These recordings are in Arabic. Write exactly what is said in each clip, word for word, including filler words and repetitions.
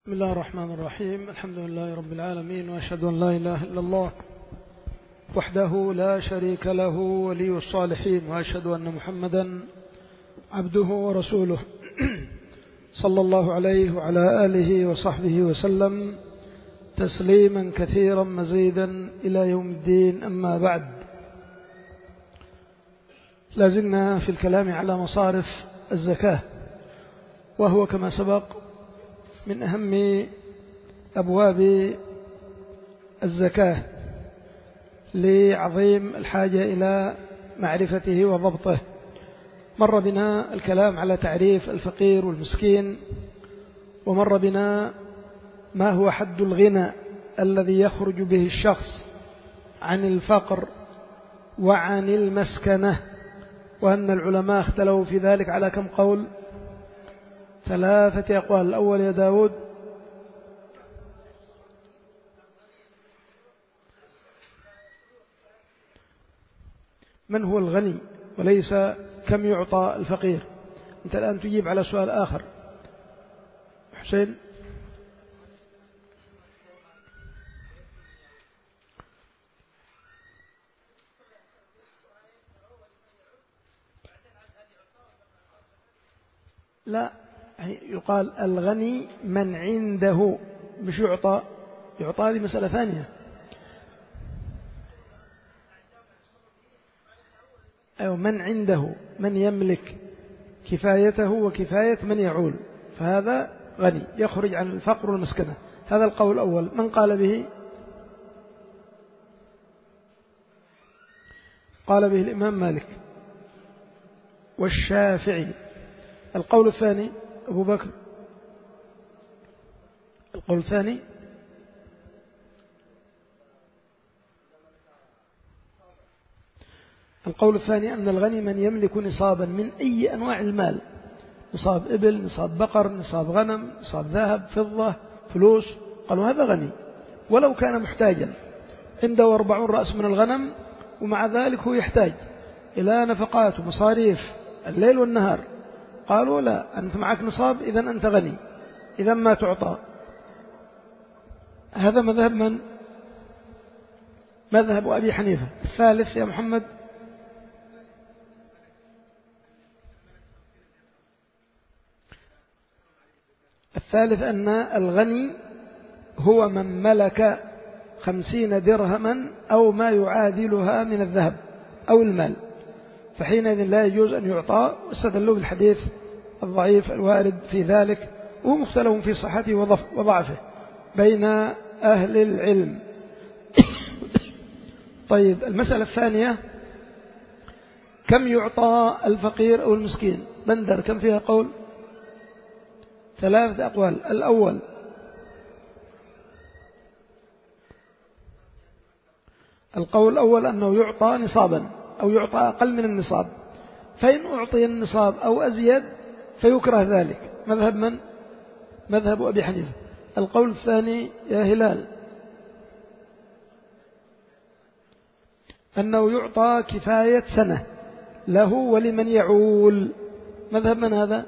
بسم الله الرحمن الرحيم. الحمد لله رب العالمين، وأشهد أن لا إله إلا الله وحده لا شريك له ولي الصالحين، وأشهد أن محمدا عبده ورسوله صلى الله عليه وعلى آله وصحبه وسلم تسليما كثيرا مزيدا إلى يوم الدين. أما بعد، لازلنا في الكلام على مصارف الزكاة، وهو كما سبق من أهم أبواب الزكاة لعظيم الحاجة إلى معرفته وضبطه. مر بنا الكلام على تعريف الفقير والمسكين، ومر بنا ما هو حد الغنى الذي يخرج به الشخص عن الفقر وعن المسكنة، وأن العلماء اختلفوا في ذلك على كم قول؟ ثلاثة أقوال. الأول يا داود. من هو الغني، وليس كم يعطى الفقير. أنت الآن تجيب على سؤال آخر. حسين. لا، يقال الغني من عنده، مش يعطى. يعطى هذه مسألة ثانية. أيوة، من عنده، من يملك كفايته وكفاية من يعول، فهذا غني يخرج عن الفقر والمسكنة. هذا القول الأول. من قال به؟ قال به الإمام مالك والشافعي. القول الثاني أبو بكر. القول الثاني القول الثاني أن الغني من يملك نصابا من أي أنواع المال، نصاب إبل، نصاب بقر، نصاب غنم، نصاب ذهب، فضة، فلوس. قالوا هذا غني ولو كان محتاجا، عنده أربعون رأس من الغنم ومع ذلك هو يحتاج إلى نفقات ومصاريف الليل والنهار. قالوا لا، أنت معك نصاب، إذن أنت غني، إذن ما تعطى. هذا مذهب من؟ مذهب أبي حنيفة. الثالث يا محمد. الثالث أن الغني هو من ملك خمسين درهما أو ما يعادلها من الذهب أو المال، فحينئذ لا يجوز أن يعطى. واستدلوا بالحديث الضعيف الوارد في ذلك، وهو مختلف في صحته وضعفه بين أهل العلم. طيب، المسألة الثانية، كم يعطى الفقير أو المسكين؟ بندر، كم فيها قول؟ ثلاثة أقوال. الأول القول الأول أنه يعطى نصابا أو يعطى أقل من النصاب، فإن أعطي النصاب أو أزيد فيكره ذلك. مذهب من؟ مذهب أبي حنيفة. القول الثاني يا هلال أنه يعطى كفاية سنة له ولمن يعول. مذهب من هذا؟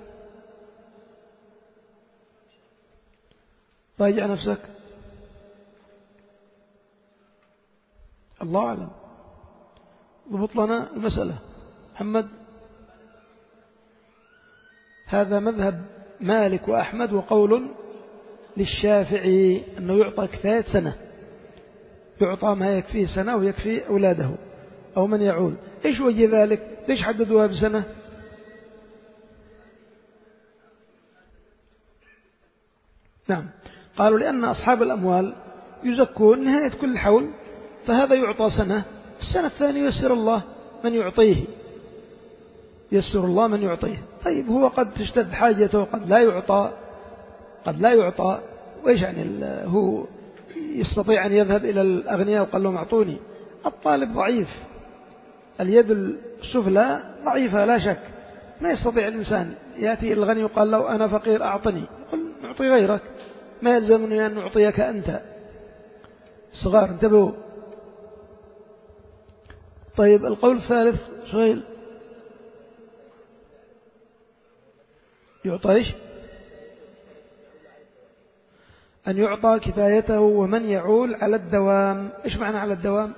راجع نفسك، الله أعلم. ضبط لنا المسألة محمد. هذا مذهب مالك وأحمد، وقول للشافعي أنه يعطى كفاية سنة، يعطى ما يكفيه سنة ويكفي أولاده أو من يعول. إيش وجه ذلك؟ ليش حددوها بسنة؟ نعم، قالوا لأن أصحاب الأموال يزكون نهاية كل حول، فهذا يعطى سنة، السنة الثانية يسر الله من يعطيه، يسر الله من يعطيه. طيب، هو قد تشتد حاجته، قد لا يعطى، قد لا يعطى. وإيش يعني هو يستطيع أن يذهب إلى الأغنياء وقال لهم أعطوني؟ الطالب ضعيف، اليد السفلى ضعيفة لا شك. ما يستطيع الإنسان يأتي الغني وقال له أنا فقير أعطني، يقول نعطي غيرك، ما يلزمني أن نعطيك أنت. صغار، انتبهوا. طيب، القول الثالث سهيل. يعطى إيش؟ أن يعطى كفايته ومن يعول على الدوام. إيش معنى على الدوام؟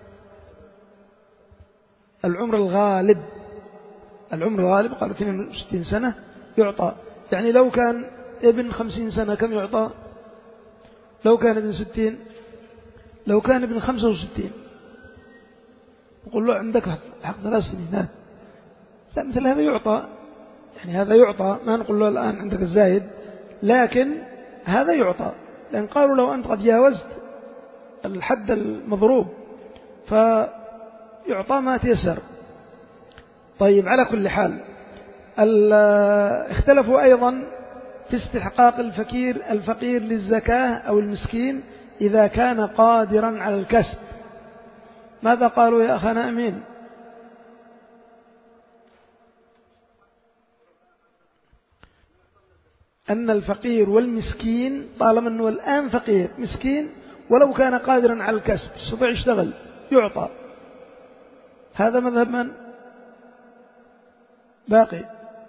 العمر الغالب، العمر الغالب قالوا اثنين وستين سنة يعطى. يعني لو كان ابن خمسين سنة كم يعطى؟ لو كان ابن ستين، لو كان ابن خمسة وستين نقول له عندك حق ثلاث سنين. لا، مثل هذا يعطى، يعني هذا يعطى، ما نقول له الآن عندك الزايد، لكن هذا يعطى، لأن قالوا لو أنت قد جاوزت الحد المضروب فيعطى ما تيسر. طيب، على كل حال اختلفوا أيضا في استحقاق الفقير الفقير للزكاة أو المسكين إذا كان قادرا على الكسب. ماذا قالوا يا أخانا أمين؟ أن الفقير والمسكين طالما أنه الآن فقير مسكين ولو كان قادرا على الكسب استطيع يشتغل يعطى. هذا مذهب من؟ باقي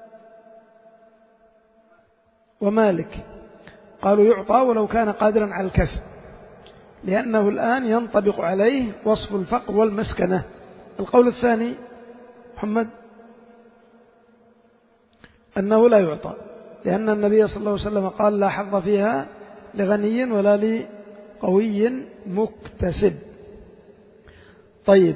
ومالك، قالوا يعطى ولو كان قادرا على الكسب، لأنه الآن ينطبق عليه وصف الفقر والمسكنة. القول الثاني محمد أنه لا يعطى، لأن النبي صلى الله عليه وسلم قال لا حظ فيها لغني ولا لقوي مكتسب. طيب،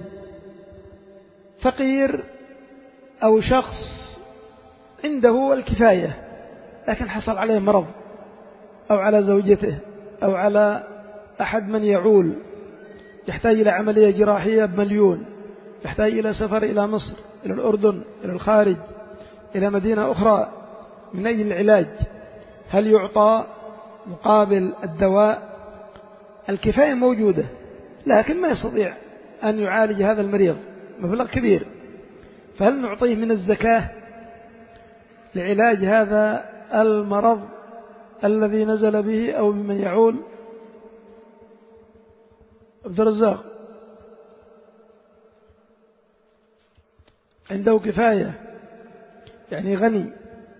فقير أو شخص عنده الكفاية لكن حصل عليه مرض أو على زوجته أو على أحد من يعول، يحتاج إلى عملية جراحية بمليون، يحتاج إلى سفر إلى مصر، إلى الأردن، إلى الخارج، إلى مدينة أخرى من أجل العلاج، هل يعطى مقابل الدواء؟ الكفاية موجودة لكن ما يستطيع أن يعالج هذا المريض، مبلغ كبير، فهل نعطيه من الزكاة لعلاج هذا المرض الذي نزل به أو ممن يعول؟ عبد الرزاق عنده كفاية، يعني غني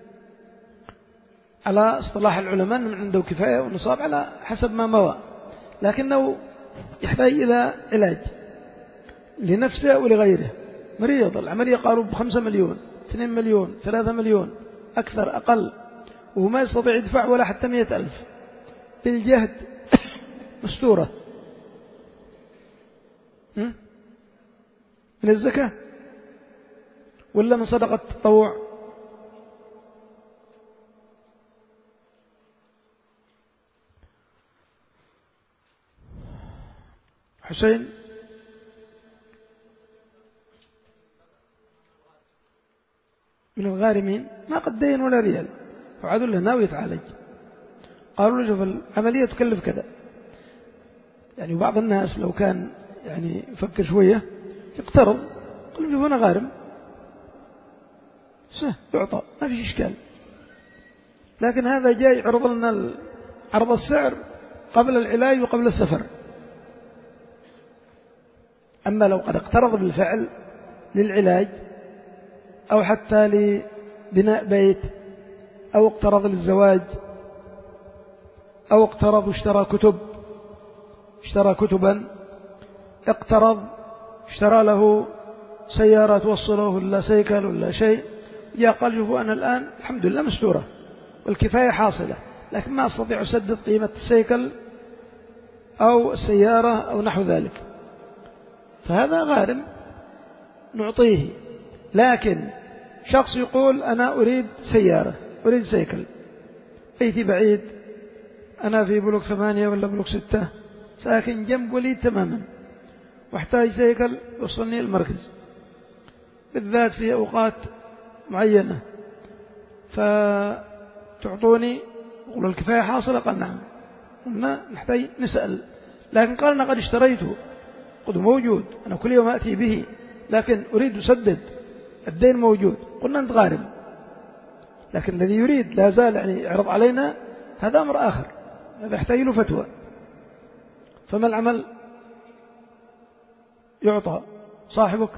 على اصطلاح العلماء من عنده كفاية ونصاب على حسب ما موى، لكنه يحتاج إلى علاج لنفسه ولغيره، مريض العملية قالوا بخمسة مليون، اثنين مليون، ثلاثة مليون، أكثر أقل، وهو ما يستطيع يدفع ولا حتى مئة ألف، بالجهد مستورة من الزكاة ولا من صدقة التطوع؟ حسين من الغارمين ما قد دين ولا ريال وعادوا له ناوي يتعالج، قالوا له شوف العملية تكلف كذا، يعني بعض الناس لو كان يعني يفكر شوية يقترض، قال له أنا غارم سه يعطى ما في إشكال، لكن هذا جاي عرض لنا عرض السعر قبل العلاج وقبل السفر. أما لو قد اقترض بالفعل للعلاج أو حتى لبناء بيت أو اقترض للزواج أو اقترض واشترى كتب، اشترى كتبا، اقترض اشترى له سيارة توصله ولا سيكل ولا شيء، جاء قال شوفوا أنا الآن الحمد لله مستورة والكفاية حاصلة، لكن ما أستطيع أسدد قيمة السيكل أو السيارة أو نحو ذلك، فهذا غارم نعطيه. لكن شخص يقول أنا أريد سيارة، أريد سيكل، بيتي بعيد، أنا في بلوك ثمانية ولا بلوك ستة، ساكن جنب وليد تماما، واحتاج سيكل يوصلني المركز بالذات في أوقات معينة، فتعطوني؟ يقول الكفاية حاصلة؟ قال نعم، قلنا نحتاج نسأل، لكن قال أنا قد اشتريته، قد موجود، أنا كل يوم أتي به، لكن أريد أسدد، الدين موجود، قلنا أنت غارم، لكن الذي يريد لا زال يعني يعرض علينا، هذا أمر آخر، هذا يحتاج له فتوى. فما العمل؟ يعطى صاحبك،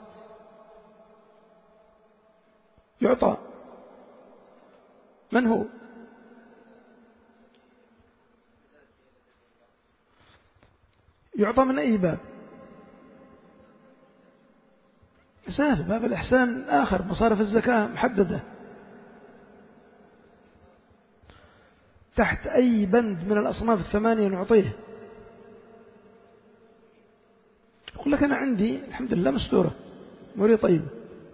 يعطى من هو؟ يعطى من أي باب؟ سهل، باب الإحسان آخر، مصارف الزكاة محددة. تحت أي بند من الأصناف الثمانية نعطيه؟ أقول لك أنا عندي الحمد لله مستورة، أموري طيبة،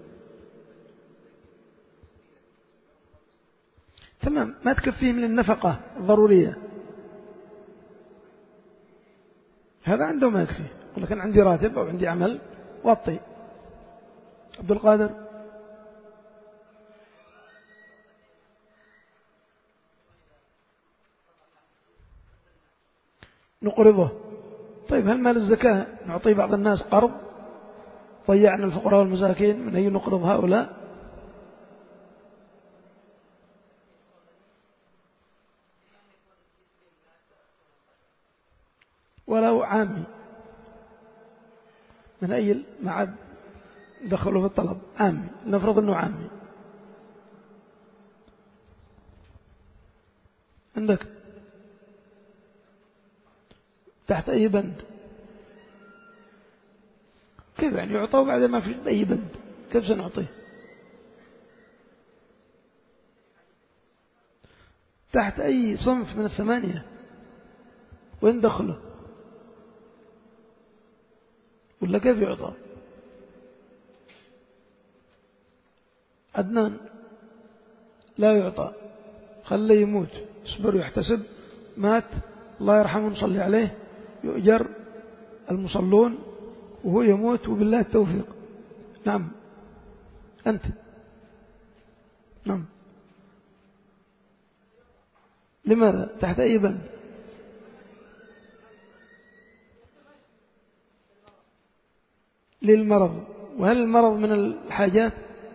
تمام، ما تكفيه من النفقة الضرورية، هذا عنده ما يكفي. أقول لك أنا عندي راتب أو عندي عمل وأطي. عبد القادر، نقرضه. طيب هل مال الزكاة نعطيه بعض الناس قرض؟ ضيعنا الفقراء والمساكين، من أي نقرض هؤلاء؟ ولو عامي، من أي ما عاد دخلوا في الطلب، عامي، نفرض أنه عامي. عندك تحت أي بند؟ كيف يعني يعطوا بعد ما في أي بند؟ كيف سنعطيه؟ تحت أي صنف من الثمانية؟ وين دخله؟ ولا كيف يعطى؟ عدنان، لا يعطى، خليه يموت، اصبر يحتسب، مات الله يرحمه نصلي عليه، يؤجر المصلون وهو يموت وبالله التوفيق. نعم أنت. نعم. لماذا؟ تحت أي بند؟ للمرض. وهل المرض من الحاجات؟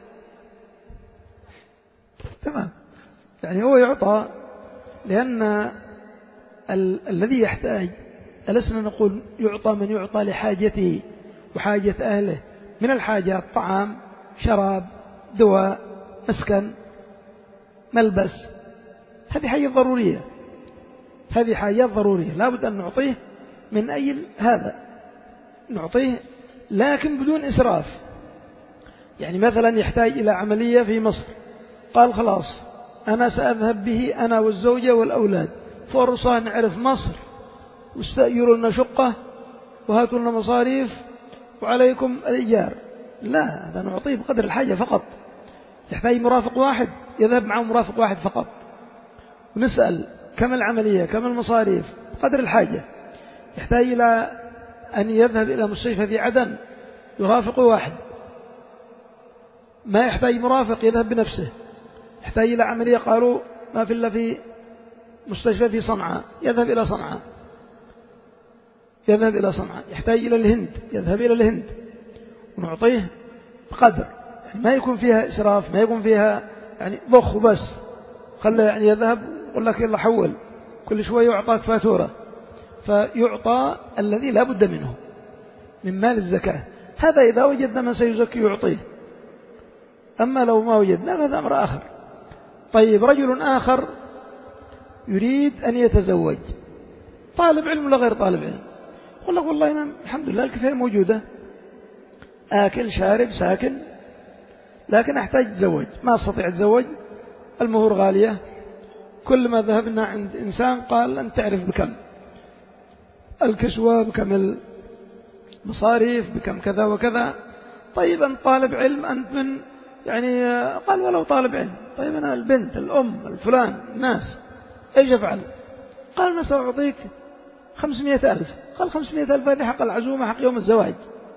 تمام، يعني هو يعطى لأن ال الذي يحتاج، ألسنا نقول يعطى من يعطى لحاجته وحاجة أهله من الحاجات، طعام، شراب، دواء، مسكن، ملبس، هذه حاجة ضرورية، هذه حاجات ضرورية لا بد أن نعطيه من أي هذا، نعطيه لكن بدون إسراف. يعني مثلا يحتاج إلى عملية في مصر، قال خلاص أنا سأذهب به أنا والزوجة والأولاد، فرصة نعرف مصر واستأجروا لنا شقة وهاتوا لنا مصاريف وعليكم الإيجار. لا، هذا نعطيه بقدر الحاجة فقط. يحتاج مرافق واحد، يذهب معه مرافق واحد فقط، ونسأل كم العملية كم المصاريف بقدر الحاجة. يحتاج إلى أن يذهب إلى مستشفى في عدن، يرافق واحد، ما يحتاج مرافق يذهب بنفسه. يحتاج إلى عملية قالوا ما في إلا في مستشفى في صنعاء، يذهب إلى صنعاء، يذهب إلى صنعاء. يحتاج إلى الهند، يذهب إلى الهند، ونعطيه بقدر، يعني ما يكون فيها إسراف، ما يكون فيها يعني ضخ وبس، خلى يعني يذهب يقول لك يلا حول، كل شوية يعطاك فاتورة. فيعطى الذي لا بد منه من مال الزكاة، هذا إذا وجدنا من سيزكي يعطيه. أما لو ما وجدنا هذا أمر آخر. طيب رجل آخر يريد أن يتزوج، طالب علم ولا غير طالب علم، يقول لك والله أنا الحمد لله الكفاية موجودة، آكل شارب ساكن، لكن أحتاج أتزوج، ما أستطيع أتزوج، المهور غالية، كل ما ذهبنا عند إنسان قال أنت تعرف بكم الكسوة، بكم المصاريف، بكم كذا وكذا. طيب أنت طالب علم، أنت من يعني قال ولو طالب علم، طيب أنا البنت الأم الفلان الناس إيش أفعل؟ قال أنا سأعطيك خمسمائة ألف. قال خمسمائة ألف هذه حق العزومة، حق يوم الزواج،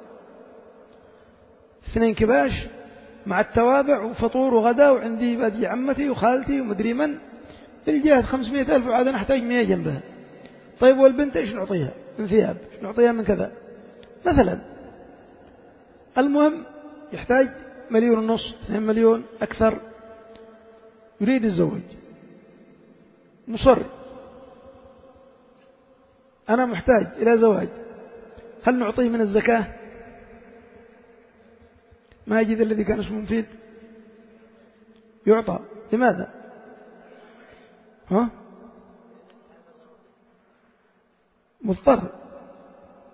اثنين كباش مع التوابع وفطور وغداء، وعندي بدي عمتي وخالتي ومدري من الجهة خمسمائة ألف، وعاد نحتاج مئة جنبها. طيب والبنت إيش نعطيها من ثياب، إيش نعطيها من كذا مثلا. المهم يحتاج مليون ونص، اثنين مليون أكثر، يريد الزواج، مصر، أنا محتاج إلى زواج، هل نعطيه من الزكاة؟ ما يجد الذي كان اسمه مفيد يعطى. لماذا؟ ها؟ مضطر.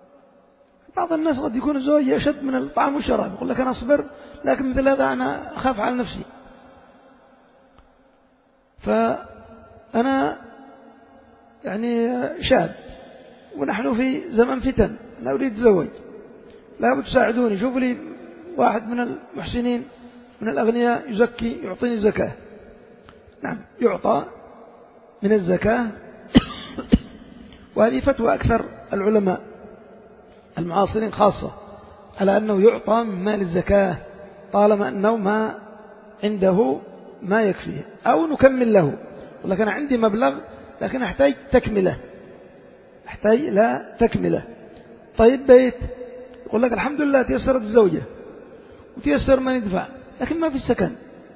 بعض الناس قد يكون الزواج أشد من الطعام والشراب، يقول لك أنا أصبر، لكن مثل هذا أنا أخاف على نفسي. فأنا يعني شاب ونحن في زمن فتن، أنا أريد أتزوج، لا تساعدوني، شوفوا لي واحد من المحسنين من الأغنياء يزكي يعطيني الزكاة. نعم، يعطى من الزكاة. وهذه فتوى أكثر العلماء المعاصرين خاصة على أنه يعطى من مال الزكاة طالما أنه ما عنده ما يكفيه، أو نكمل له، ولكن أنا عندي مبلغ لكن أحتاج تكملة، أحتاج لا تكملة. طيب بيت، يقول لك الحمد لله تيسرت الزوجة وتيسر من يدفع، لكن ما في السكن،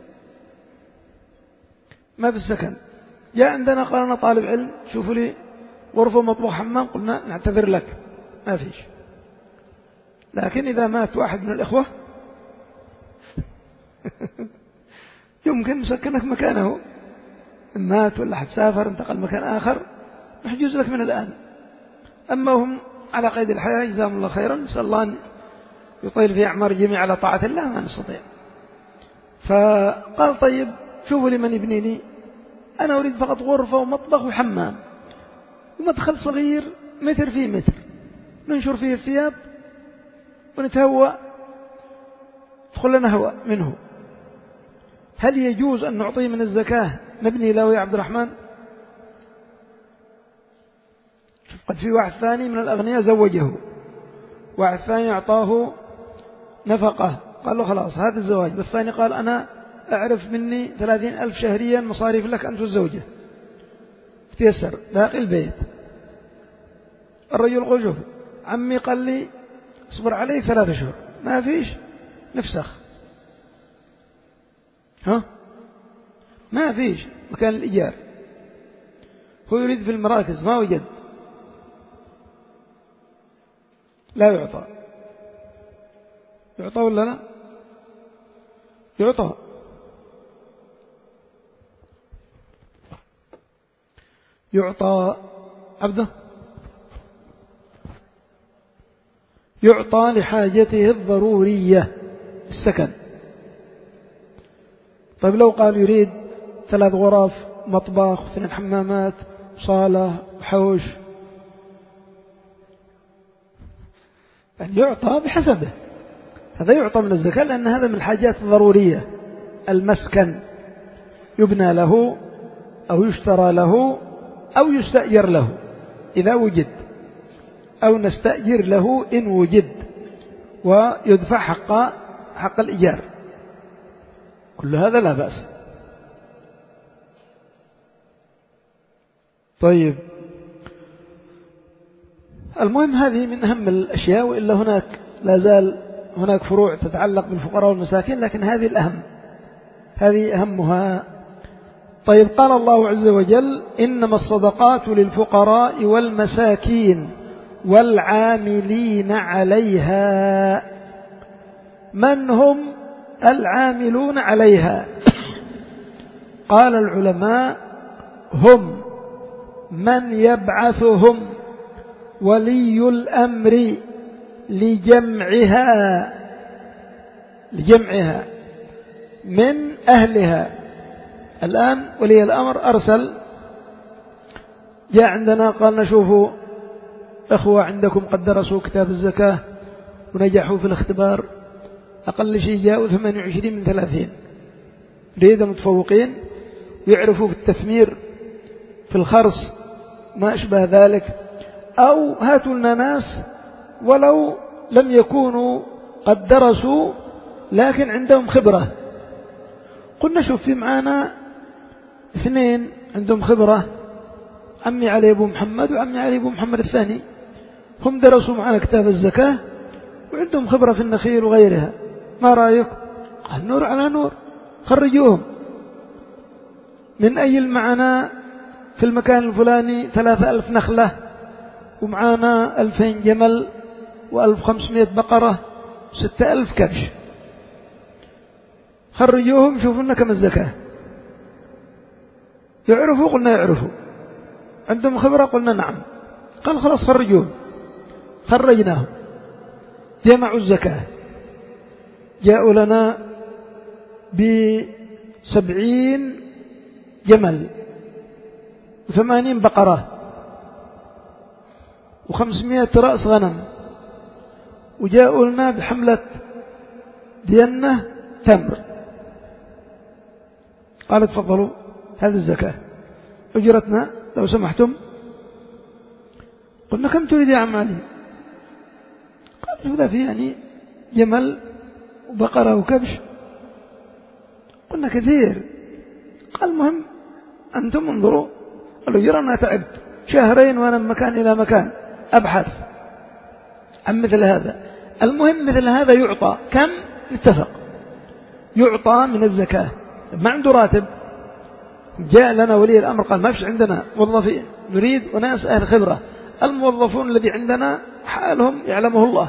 ما في السكن. جاء عندنا قال أنا طالب علم، شوفوا لي غرفة مطبخ حمام، قلنا نعتذر لك، ما فيش. لكن إذا مات واحد من الإخوة يمكن نسكنك مكانه، مات ولا حتسافر انتقل مكان آخر، نحجز لك من الآن. أما هم على قيد الحياة جزاهم الله خيرا، نسأل الله أن يطيل في أعمار الجميع على طاعة الله، ما نستطيع. فقال طيب شوفوا لي من يبنيني، أنا أريد فقط غرفة ومطبخ وحمام ومدخل صغير متر في متر ننشر فيه الثياب ونتهوى، يدخل لنا هواء منه. هل يجوز أن نعطيه من الزكاة مبني له يا عبد الرحمن؟ قد في واحد ثاني من الأغنياء زوجه، واحد ثاني أعطاه نفقة، قال له خلاص هذا الزواج، والثاني قال أنا أعرف مني ثلاثين ألف شهريا مصاريف لك أنت والزوجة، تيسر باقي البيت. الرجل قال شوف عمي قال لي اصبر عليه ثلاثة شهور، ما فيش نفسخ، ها ما فيش مكان الإيجار، هو يريد في المراكز ما وجد، لا يعطى. يعطى ولا لا؟ يعطى. يعطى عبده، يعطى لحاجته الضرورية السكن. طيب لو قال يريد ثلاث غرف مطبخ واثنين حمامات صالة وحوش، يعني يعطى بحسبه، هذا يعطى من الزكاة، لأن هذا من الحاجات الضرورية. المسكن يبنى له أو يشترى له أو يستأجر له إذا وجد، أو نستأجر له إن وجد، ويدفع حق حق الإيجار، كل هذا لا بأس. طيب المهم هذه من أهم الأشياء، وإلا هناك لا زال هناك فروع تتعلق بالفقراء والمساكين، لكن هذه الأهم، هذه أهمها. طيب قال الله عز وجل إنما الصدقات للفقراء والمساكين والعاملين عليها. من هم العاملون عليها؟ قال العلماء هم من يبعثهم ولي الأمر لجمعها لجمعها من أهلها. الآن ولي الأمر أرسل، جاء عندنا قال نشوفوا أخوة عندكم قد درسوا كتاب الزكاة ونجحوا في الاختبار، أقل شيء جاءوا ثمانية وعشرين من ثلاثين، ريدة متفوقين ويعرفوا في التثمير في الخرص ما أشبه ذلك، أو هاتوا لنا ناس ولو لم يكونوا قد درسوا لكن عندهم خبرة. قلنا شوف في معانا اثنين عندهم خبرة، عمي علي أبو محمد وعمي علي أبو محمد الثاني، هم درسوا معنا كتاب الزكاة وعندهم خبرة في النخيل وغيرها، ما رأيك؟ قال نور على نور، خرجوهم. من أي المعنا في المكان الفلاني ثلاثة ألف نخلة ومعانا ألفين جمل وألف خمسمائة بقرة ستة ألف كبش، خرجوهم شوفوا لنا كم الزكاة. يعرفوا؟ قلنا يعرفوا. عندهم خبرة؟ قلنا نعم. قال خلاص خرجوهم، خرجناهم. جمعوا الزكاة، جاءوا لنا بسبعين جمل وثمانين بقرة وخمسمائة رأس غنم، وجاءوا لنا بحملة دينة تمر. قال تفضلوا هذه الزكاة، أجرتنا لو سمحتم. قلنا كم تريد يا عم علي؟ قال لا في يعني جمل وبقرة وكبش. قلنا كثير. قال المهم أنتم انظروا، قالوا يرى أنا تعبت شهرين وأنا من مكان إلى مكان أبحث عن مثل هذا. المهم مثل هذا يعطى كم؟ نتفق يعطى من الزكاة. ما عنده راتب، جاء لنا ولي الأمر قال ما فيش عندنا موظفين، نريد وناس أهل خبرة. الموظفون الذي عندنا حالهم يعلمه الله،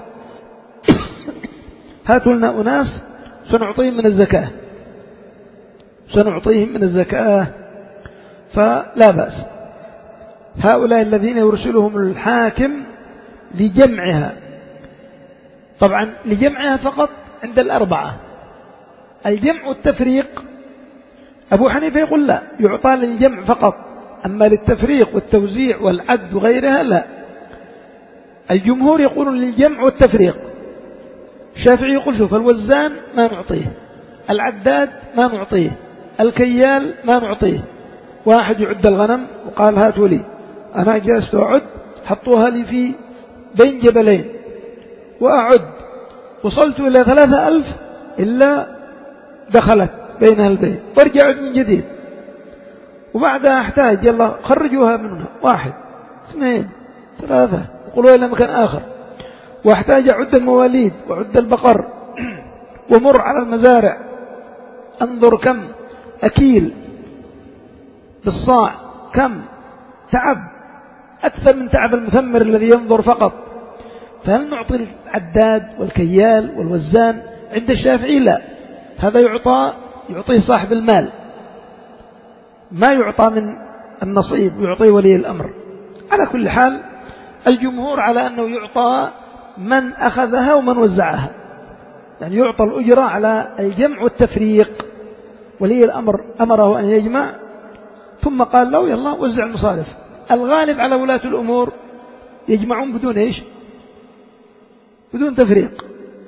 هاتوا لنا أناس سنعطيهم من الزكاة، سنعطيهم من الزكاة. فلا بأس. هؤلاء الذين يرسلهم الحاكم لجمعها، طبعا لجمعها فقط عند الأربعة. الجمع والتفريق أبو حنيفة يقول لا، يعطى للجمع فقط، أما للتفريق والتوزيع والعد وغيرها لا. الجمهور يقولون للجمع والتفريق. الشافعي يقول شوف الوزان ما نعطيه، العداد ما نعطيه، الكيال ما نعطيه. واحد يعد الغنم وقال هاتوا لي، أنا جلست أعد، حطوها لي في بين جبلين وأعد، وصلت إلى ثلاثة ألف إلا دخلت بينها البين، وارجع أعد من جديد، وبعدها أحتاج يلا خرجوها منها، واحد اثنين ثلاثة، وقلوا إلى مكان آخر، واحتاج أعد المواليد وأعد البقر ومر على المزارع انظر كم أكيل بالصاع، كم تعب أكثر من تعب المثمر الذي ينظر فقط. فهل نعطي العداد والكيال والوزان؟ عند الشافعي لا، هذا يعطى يعطيه صاحب المال، ما يعطى من النصيب، يعطيه ولي الأمر. على كل حال الجمهور على أنه يعطى من أخذها ومن وزعها، يعني يعطى الأجرة على الجمع والتفريق. ولي الأمر أمره أن يجمع ثم قال له يلا وزع المصارف. الغالب على ولاة الأمور يجمعون بدون إيش؟ بدون تفريق،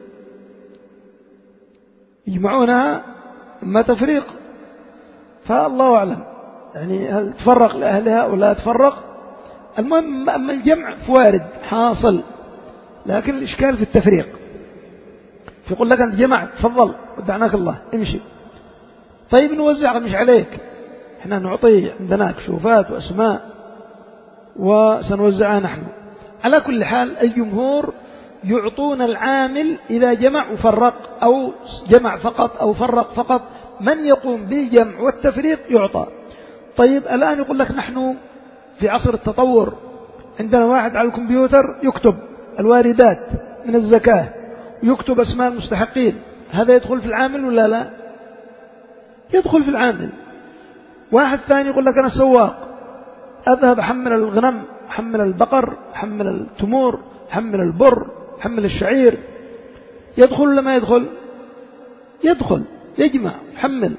يجمعونها ما تفريق. فالله أعلم يعني هل تفرق لأهلها ولا تفرق. المهم أما الجمع فوارد حاصل، لكن الإشكال في التفريق. فيقول لك أنت جمعت تفضل ودعناك الله امشي، طيب نوزع مش عليك، احنا نعطي عندنا كشوفات وأسماء وسنوزعها نحن. على كل حال الجمهور يعطون العامل إذا جمع وفرق، أو جمع فقط أو فرق فقط، من يقوم بالجمع والتفريق يعطى. طيب الآن يقول لك نحن في عصر التطور، عندنا واحد على الكمبيوتر يكتب الواردات من الزكاة ويكتب أسماء المستحقين، هذا يدخل في العامل ولا لا؟ يدخل في العامل. واحد ثاني يقول لك أنا سواق، أذهب أحمل الغنم، أحمل البقر، أحمل التمور، أحمل البر، أحمل الشعير، يدخل ولا ما يدخل؟ يدخل، يجمع يحمل.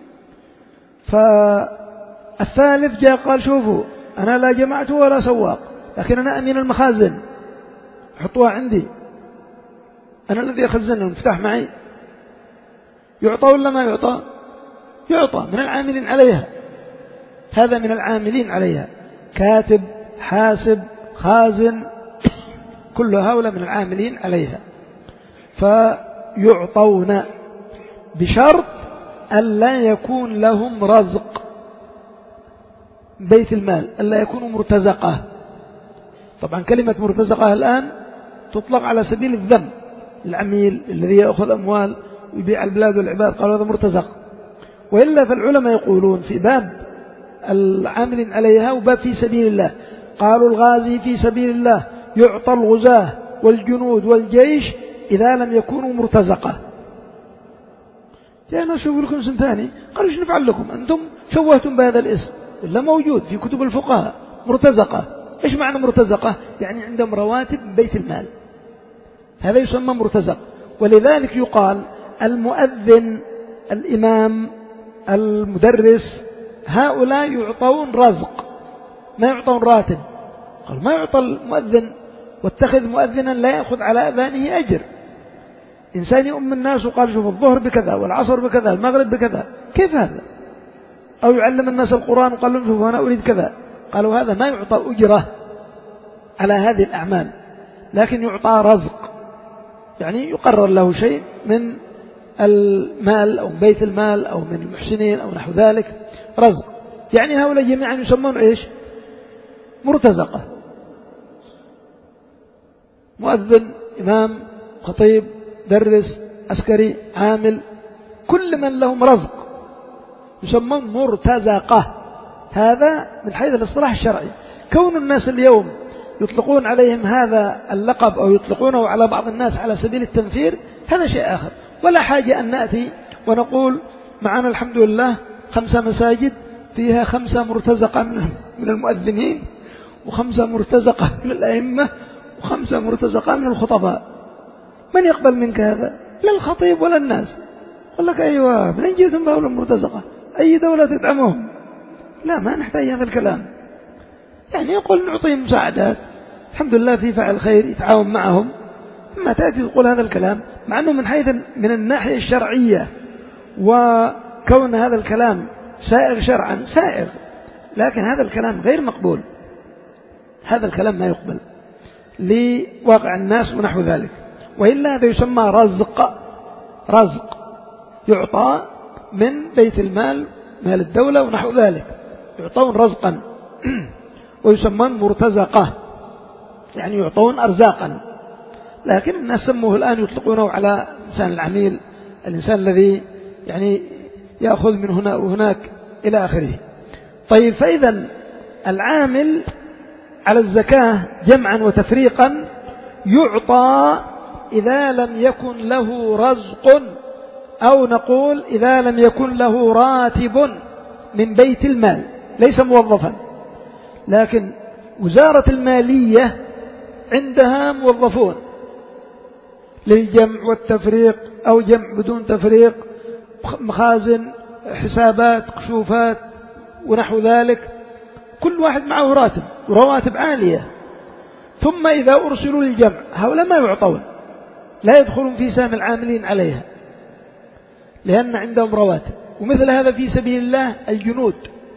فالثالث جاء قال شوفوا أنا لا جمعت ولا سواق، لكن أنا أمين المخازن، حطوها عندي، أنا الذي أخزنها مفتاح معي. يعطى ولا ما يعطى؟ يعطى من العاملين عليها، هذا من العاملين عليها، كاتب، حاسب، خازن، كل هؤلاء من العاملين عليها. فيعطون بشرط ألا يكون لهم رزق بيت المال، ألا يكونوا مرتزقة. طبعا كلمة مرتزقة الآن تطلق على سبيل الذم، العميل الذي يأخذ أموال ويبيع البلاد والعباد قالوا هذا مرتزق. وإلا فالعلماء يقولون في باب العاملين عليها وباب في سبيل الله، قالوا الغازي في سبيل الله يعطى الغزاة والجنود والجيش إذا لم يكونوا مرتزقة. يعني أشوف لكم اسم ثاني، قالوا ايش نفعل لكم أنتم شوهتم بهذا الاسم، إلا موجود في كتب الفقهاء مرتزقة. إيش معنى مرتزقة؟ يعني عندهم رواتب من بيت المال، هذا يسمى مرتزق. ولذلك يقال المؤذن، الإمام، المدرس، هؤلاء يعطون رزق، ما يعطون راتب. قال ما يعطى المؤذن واتخذ مؤذنا لا يأخذ على أذانه أجر. إنسان يؤم الناس وقال شوف الظهر بكذا والعصر بكذا المغرب بكذا، كيف هذا؟ أو يعلم الناس القرآن وقال لهم شوف أنا أريد كذا، قالوا هذا ما يعطى أجرة على هذه الأعمال، لكن يعطى رزق، يعني يقرر له شيء من المال أو بيت المال أو من المحسنين أو نحو ذلك، رزق. يعني هؤلاء جميعا يسمون إيش؟ مرتزقة. مؤذن، إمام، خطيب، درس، عسكري، عامل، كل من لهم رزق يسمون مرتزقة. هذا من حيث الاصطلاح الشرعي. كون الناس اليوم يطلقون عليهم هذا اللقب أو يطلقونه على بعض الناس على سبيل التنفير هذا شيء آخر، ولا حاجة أن نأتي ونقول معنا الحمد لله خمسة مساجد فيها خمسة مرتزقة من المؤذنين، وخمسة مرتزقة من الأئمة، وخمسة مرتزقة من الخطباء. من يقبل منك هذا؟ لا الخطيب ولا الناس. يقول لك أيوة منين جيتم بهؤلاء المرتزقة؟ أي دولة تدعمهم؟ لا، ما نحتاج هذا الكلام. يعني يقول نعطيهم مساعدات، الحمد لله في فعل خير يتعاون معهم. ثم تأتي تقول هذا الكلام مع أنه من حيث من الناحية الشرعية وكون هذا الكلام سائغ شرعا سائغ، لكن هذا الكلام غير مقبول. هذا الكلام ما يقبل لواقع الناس ونحو ذلك. وإلا هذا يسمى رزق، رزق يعطى من بيت المال، مال الدولة ونحو ذلك، يعطون رزقا ويسمون مرتزقة، يعني يعطون أرزاقا. لكن الناس سموه الآن يطلقونه على الإنسان العميل، الإنسان الذي يعني يأخذ من هنا وهناك إلى آخره. طيب، فإذا العامل على الزكاة جمعا وتفريقا يعطى إذا لم يكن له رزق، أو نقول إذا لم يكن له راتب من بيت المال، ليس موظفا. لكن وزارة المالية عندها موظفون للجمع والتفريق أو جمع بدون تفريق، مخازن، حسابات، كشوفات ونحو ذلك، كل واحد معه راتب ورواتب عالية. ثم إذا أرسلوا للجمع هؤلاء ما يعطون، لا يدخلون في سهم العاملين عليها لأن عندهم رواتب. ومثل هذا في سبيل الله الجنود،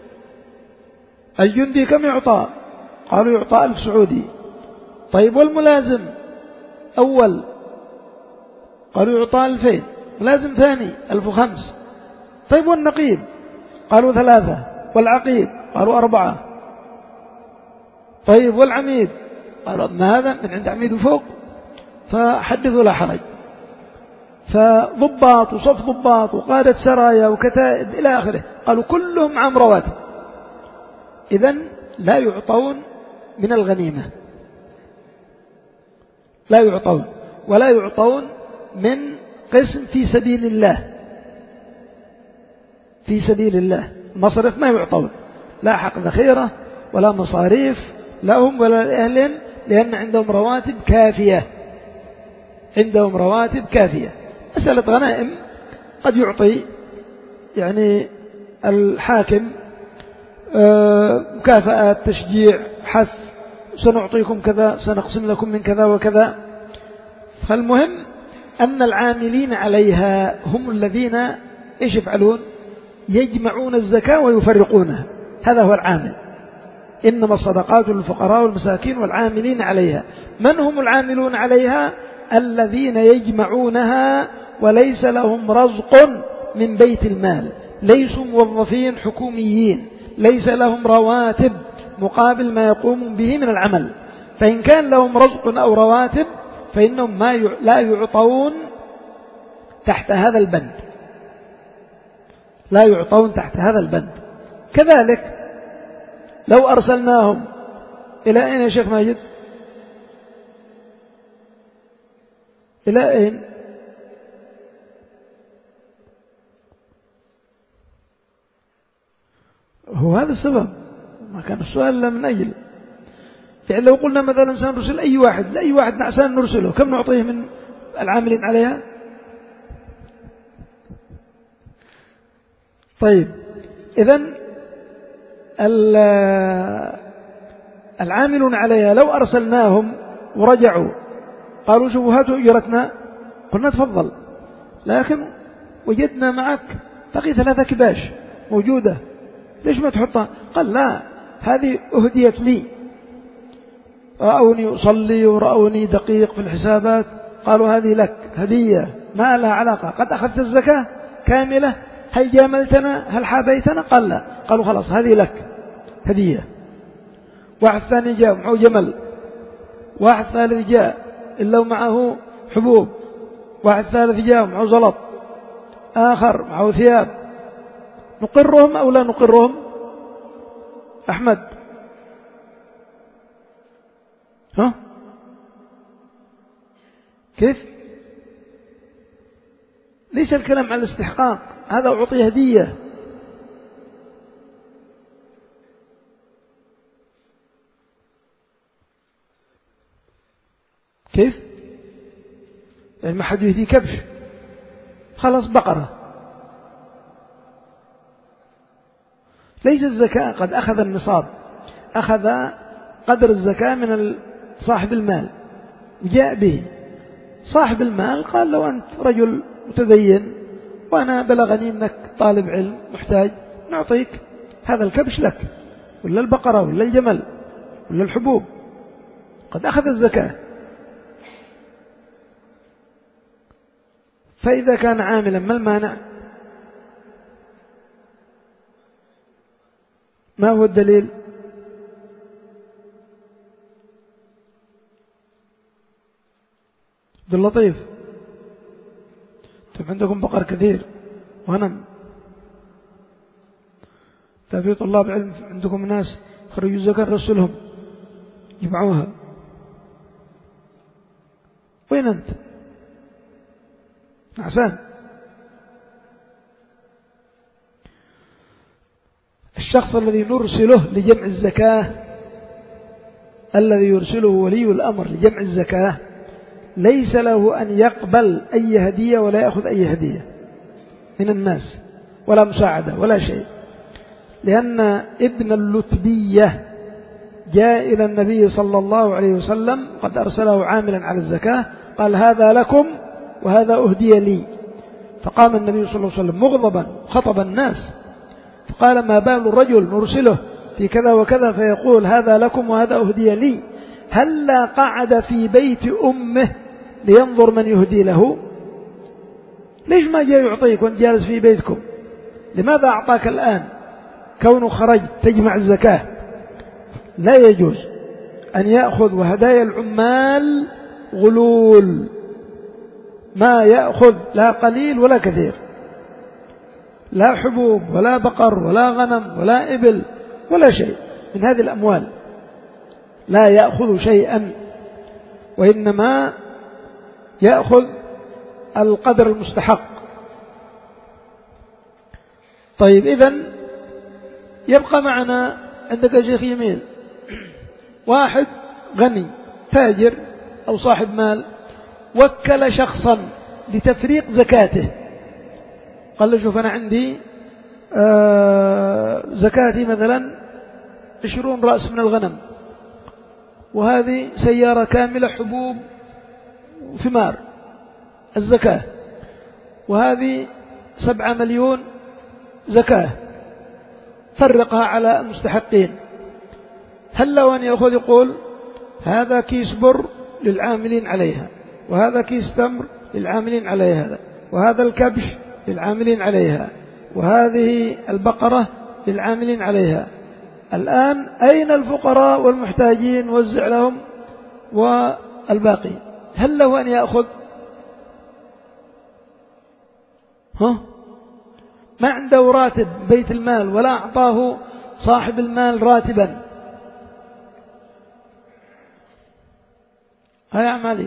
الجندي كم يعطى؟ قالوا يعطى ألف سعودي. طيب، والملازم أول قالوا يعطى ألفين، ملازم ثاني ألف وخمس. طيب، والنقيب قالوا ثلاثة، والعقيد قالوا أربعة. طيب، والعميد قالوا ما هذا من عند عميد وفوق، فحدثوا لا حرج. فضباط وصف ضباط وقادة سرايا وكتائب إلى آخره قالوا كلهم عام رواتب. إذن لا يعطون من الغنيمة، لا يعطون، ولا يعطون من قسم في سبيل الله، في سبيل الله مصرف ما يعطون، لا حق ذخيرة ولا مصاريف لهم ولا لأهلهم، لأن عندهم رواتب كافية، عندهم رواتب كافية. مسألة غنائم قد يعطي يعني الحاكم مكافآت، تشجيع، حث، سنعطيكم كذا، سنقسم لكم من كذا وكذا. فالمهم أن العاملين عليها هم الذين إيش يفعلون؟ يجمعون الزكاة ويفرقونها. هذا هو العامل. إنما الصدقات للفقراء والمساكين والعاملين عليها. من هم العاملون عليها؟ الذين يجمعونها وليس لهم رزق من بيت المال، ليسوا موظفين حكوميين، ليس لهم رواتب مقابل ما يقومون به من العمل. فإن كان لهم رزق أو رواتب فإنهم ما ي... لا يعطون تحت هذا البند، لا يعطون تحت هذا البند. كذلك لو أرسلناهم إلى أين يا شيخ ماجد؟ إلى أين؟ هو هذا السبب، ما كان السؤال إلا من أجل يعني لو قلنا مثلا سنرسل أي واحد لأي واحد نعسان نرسله، كم نعطيه من العاملين عليها؟ طيب إذن العاملون عليها لو أرسلناهم ورجعوا قالوا شوفوا هاتوا أجرتنا، قلنا تفضل، لكن وجدنا معك بقي ثلاثة كباش موجودة، ليش ما تحطها؟ قال لا، هذه أهديت لي، رأوني أصلي ورأوني دقيق في الحسابات، قالوا هذه لك هدية ما لها علاقة، قد أخذت الزكاة كاملة، هل جاملتنا هل حابيتنا؟ قال لا، قالوا خلاص هذه لك هدية. واحد ثاني جاء معه جمل، واحد ثالث جاء إلا معه حبوب، واحد ثالث جاء معه زلط، آخر معه ثياب، نقرهم أو لا نقرهم؟ أحمد ها كيف؟ ليس الكلام على الاستحقاق، هذا أعطي هدية. كيف؟ يعني ما حد يهدي كبش، خلاص بقرة. ليس الزكاة قد أخذ النصاب، أخذ قدر الزكاة من صاحب المال وجاء به، صاحب المال قال لو أنت رجل متدين وأنا بلغني أنك طالب علم محتاج، نعطيك هذا الكبش لك، ولا البقرة ولا الجمل ولا الحبوب، قد أخذ الزكاة. فإذا كان عاملا ما المانع؟ ما هو الدليل؟ عبد اللطيف، طيب عندكم بقر كثير وغنم، في طلاب علم عندكم ناس خرجوا الزكاة رسلهم يبعوها، وين أنت؟ نعسان. الشخص الذي نرسله لجمع الزكاة، الذي يرسله ولي الأمر لجمع الزكاة، ليس له أن يقبل أي هدية ولا يأخذ أي هدية من الناس ولا مساعدة ولا شيء، لأن ابن اللتبية جاء إلى النبي صلى الله عليه وسلم قد أرسله عاملا على الزكاة، قال هذا لكم وهذا أهدي لي، فقام النبي صلى الله عليه وسلم مغضبا خطب الناس فقال ما بال الرجل نرسله في كذا وكذا فيقول هذا لكم وهذا أهدي لي، هلا قعد في بيت أمه لينظر من يهدي له؟ ليش ما جاء يعطيك وانت جالس في بيتكم؟ لماذا أعطاك الآن كونه خرج تجمع الزكاة؟ لا يجوز أن يأخذ، وهدايا العمال غلول، ما يأخذ لا قليل ولا كثير، لا حبوب ولا بقر ولا غنم ولا إبل ولا شيء من هذه الأموال، لا يأخذ شيئا، وإنما يأخذ القدر المستحق. طيب إذن يبقى معنا عندك يا شيخ يمين واحد غني تاجر أو صاحب مال وكل شخصا لتفريق زكاته، قال له شوف أنا عندي آه زكاتي مثلا عشرون رأس من الغنم، وهذه سيارة كاملة حبوب وثمار الزكاة، وهذه سبعة مليون زكاة، فرقها على المستحقين. هل لو أن يأخذ يقول هذا كيس بر للعاملين عليها، وهذا كيس تمر للعاملين عليها، وهذا الكبش للعاملين عليها، وهذه البقرة للعاملين عليها، الآن أين الفقراء والمحتاجين؟ وزع لهم والباقي. هل له أن يأخذ؟ ها؟ ما عنده راتب بيت المال ولا أعطاه صاحب المال راتبا، هيا أعمالي.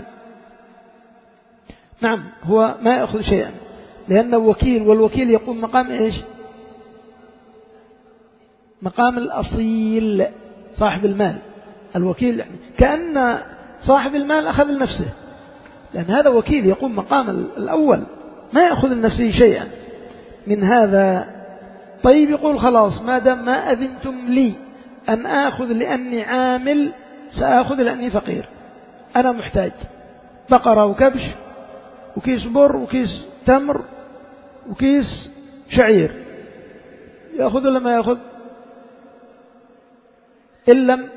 نعم هو ما يأخذ شيئا لأنه وكيل، والوكيل يقوم مقام إيش؟ مقام الأصيل صاحب المال الوكيل يعني كأن صاحب المال أخذ لنفسه، لأن هذا وكيل يقوم مقام الأول ما يأخذ لنفسه شيئا من هذا. طيب يقول خلاص ما دام ما أذنتم لي أن آخذ لأني عامل، سآخذ لأني فقير، أنا محتاج بقرة وكبش وكيس بر وكيس تمر وكيس شعير، يأخذ ولا ما يأخذ؟ إن لم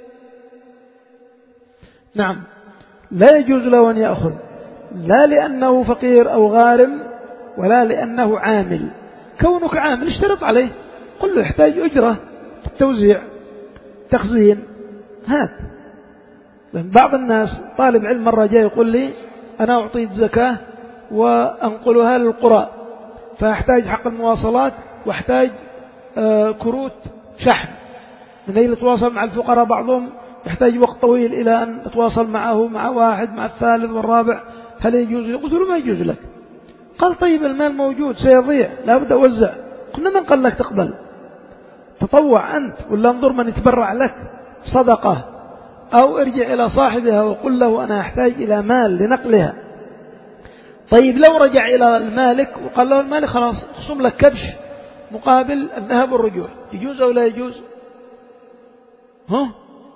نعم لا يجوز له أن يأخذ، لا لأنه فقير أو غارم ولا لأنه عامل. كونك عامل اشترط عليه، قل له يحتاج أجرة التوزيع تخزين هات. بعض الناس طالب علم مرة جاي يقول لي أنا أعطيت زكاة وأنقلها للقرى، فأحتاج حق المواصلات واحتاج كروت شحن من أين أتواصل مع الفقراء، بعضهم يحتاج وقت طويل إلى أن أتواصل معه مع واحد مع الثالث والرابع، هل يجوز؟ قلت له ما يجوز لك. قال طيب المال موجود سيضيع لا بد أوزع. قلنا من قال لك تقبل؟ تطوع أنت ولا انظر من يتبرع لك صدقة، أو ارجع إلى صاحبها وقل له أنا أحتاج إلى مال لنقلها. طيب لو رجع إلى المالك وقال له المالك خلاص اخصم لك كبش مقابل الذهب والرجوع، يجوز أو لا يجوز؟ ها؟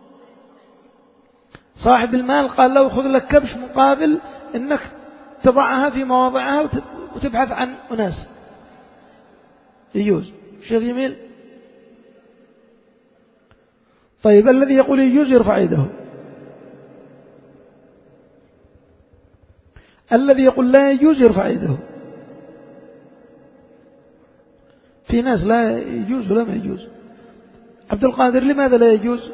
صاحب المال قال له خذ لك كبش مقابل أنك تضعها في مواضعها وتبحث عن أناس، يجوز؟ شيخ جميل. طيب الذي يقول يجوز يرفع يده، الذي يقول لا يجوز يرفع يده. في ناس لا يجوز ولا ما يجوز. عبد القادر لماذا لا يجوز؟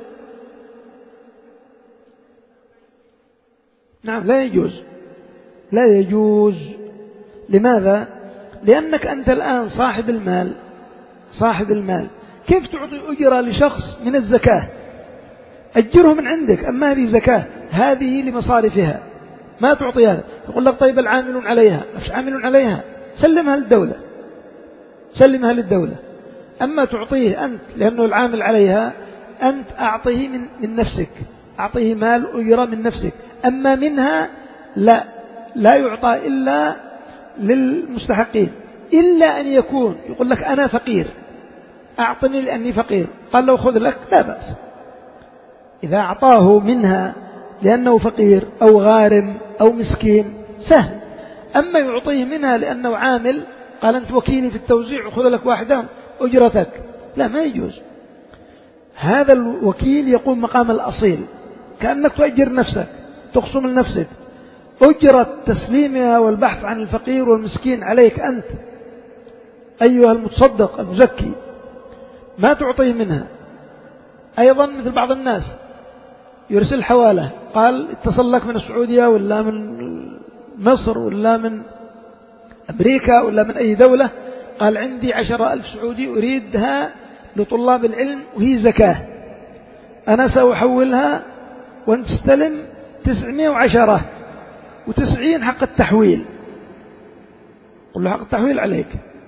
نعم لا يجوز، لا يجوز. لماذا؟ لأنك أنت الآن صاحب المال، صاحب المال كيف تعطي أجرة لشخص من الزكاة؟ أجره من عندك، أما هذه زكاة هذه لمصارفها ما تعطيها. يقول لك طيب العامل عليها، مش عامل عليها، سلمها للدولة، سلمها للدولة. أما تعطيه أنت لأنه العامل عليها، أنت أعطيه من, من نفسك، أعطيه مال أجرة من نفسك. أما منها لا لا يعطى إلا للمستحقين، إلا أن يكون يقول لك أنا فقير أعطني لأني فقير، قال لو خذ لك لا بأس. إذا أعطاه منها لأنه فقير أو غارم أو مسكين سهل. أما يعطيه منها لأنه عامل، قال أنت وكيلي في التوزيع وخذ لك واحدة أجرتك، لا ما يجوز. هذا الوكيل يقوم مقام الأصيل، كأنك تؤجر نفسك، تخصم لنفسك أجرة تسليمها والبحث عن الفقير والمسكين عليك أنت أيها المتصدق المزكي، ما تعطيه منها. أيضا مثل بعض الناس يرسل حوالة، قال اتصل لك من السعودية ولا من مصر ولا من أمريكا ولا من أي دولة، قال عندي عشرة ألف سعودي أريدها لطلاب العلم وهي زكاة، أنا سأحولها وأنت تستلم تسعمائة وعشرة وتسعين حق التحويل. قل له حق التحويل عليك،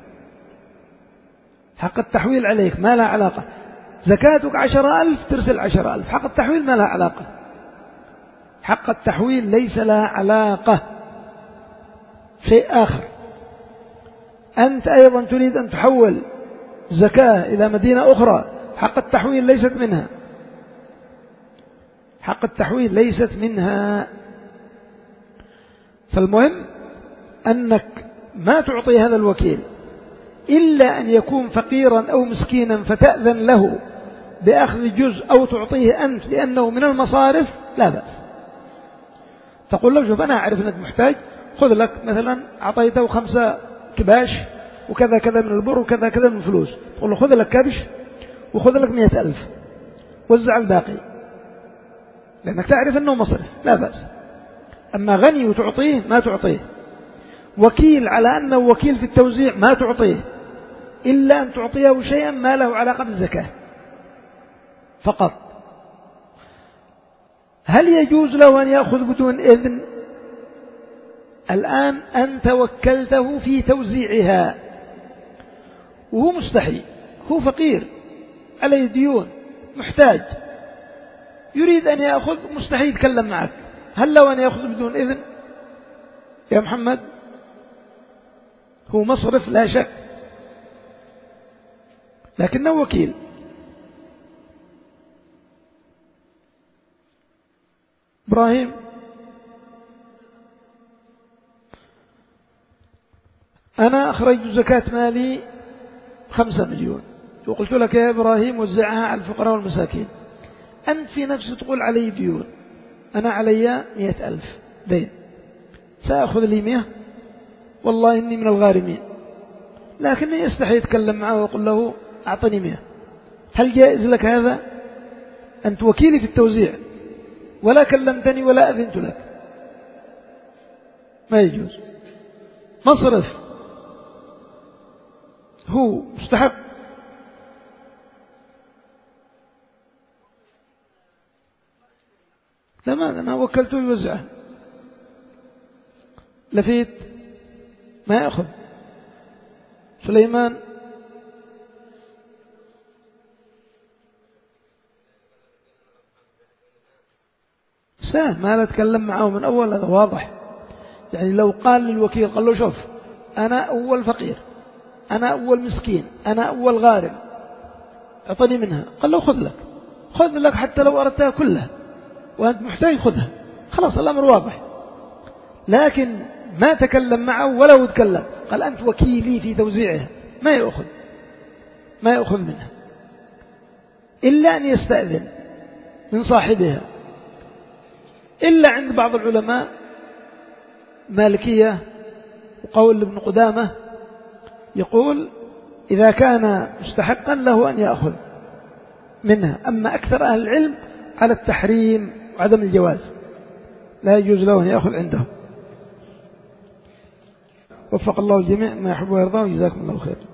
حق التحويل عليك ما لا علاقة. زكاتك عشرة ألف ترسل عشرة ألف، حق التحويل ما لا علاقة، حق التحويل ليس لها علاقة، شيء آخر. أنت أيضا تريد أن تحول زكاة إلى مدينة أخرى، حق التحويل ليست منها، حق التحويل ليست منها. فالمهم أنك ما تعطي هذا الوكيل إلا أن يكون فقيرا أو مسكينا فتأذن له بأخذ جزء أو تعطيه أنت لأنه من المصارف لا بأس. تقول له شوف أنا أعرف أنك محتاج، خذ لك مثلا أعطيته خمسة كباش وكذا كذا من البر وكذا كذا من الفلوس، تقول له خذ لك كبش وخذ لك مئة ألف وزع الباقي، لأنك تعرف أنه مصرف لا بأس. أما غني وتعطيه ما تعطيه، وكيل على أنه وكيل في التوزيع ما تعطيه إلا أن تعطيه شيئا ما له علاقة بالزكاة فقط. هل يجوز له أن يأخذ بدون إذن؟ الآن أنت وكلته في توزيعها وهو مستحي، هو فقير عليه ديون محتاج، يريد أن يأخذ مستحيل يتكلم معك، هل لو أن يأخذ بدون إذن يا محمد؟ هو مصرف لا شك، لكنه وكيل. إبراهيم، أنا أخرجت زكاة مالي خمسة مليون وقلت لك يا إبراهيم وزعها على الفقراء والمساكين، أنت في نفسك تقول علي ديون، أنا علي مئة ألف دين، سأخذ لي مئة، والله إني من الغارمين، لكني أستحي أتكلم معه وأقول له أعطني مئة. هل جائز لك هذا؟ أنت وكيلي في التوزيع ولا كلمتني ولا أذنت لك، ما يجوز. مصرف هو مستحق. لماذا؟ أنا وكلته يوزعه، لفيت ما يأخذ. سليمان، سهل، ما نتكلم معه من أول، هذا واضح. يعني لو قال للوكيل قال له شوف أنا أول فقير، أنا أول مسكين، أنا أول غارم، أعطني منها، قال له خذ لك، خذ من لك حتى لو أردتها كلها وأنت محتاج خذها، خلاص الأمر واضح. لكن ما تكلم معه ولو تكلم، قال أنت وكيلي في توزيعها، ما يأخذ ما يأخذ منها إلا أن يستأذن من صاحبها. إلا عند بعض العلماء مالكية وقول ابن قدامة يقول إذا كان مستحقا له أن يأخذ منها، أما أكثر أهل العلم على التحريم وعدم الجواز، لا يجوز له أن يأخذ عنده. وفق الله الجميع ما يحب ويرضى، وجزاكم الله خير.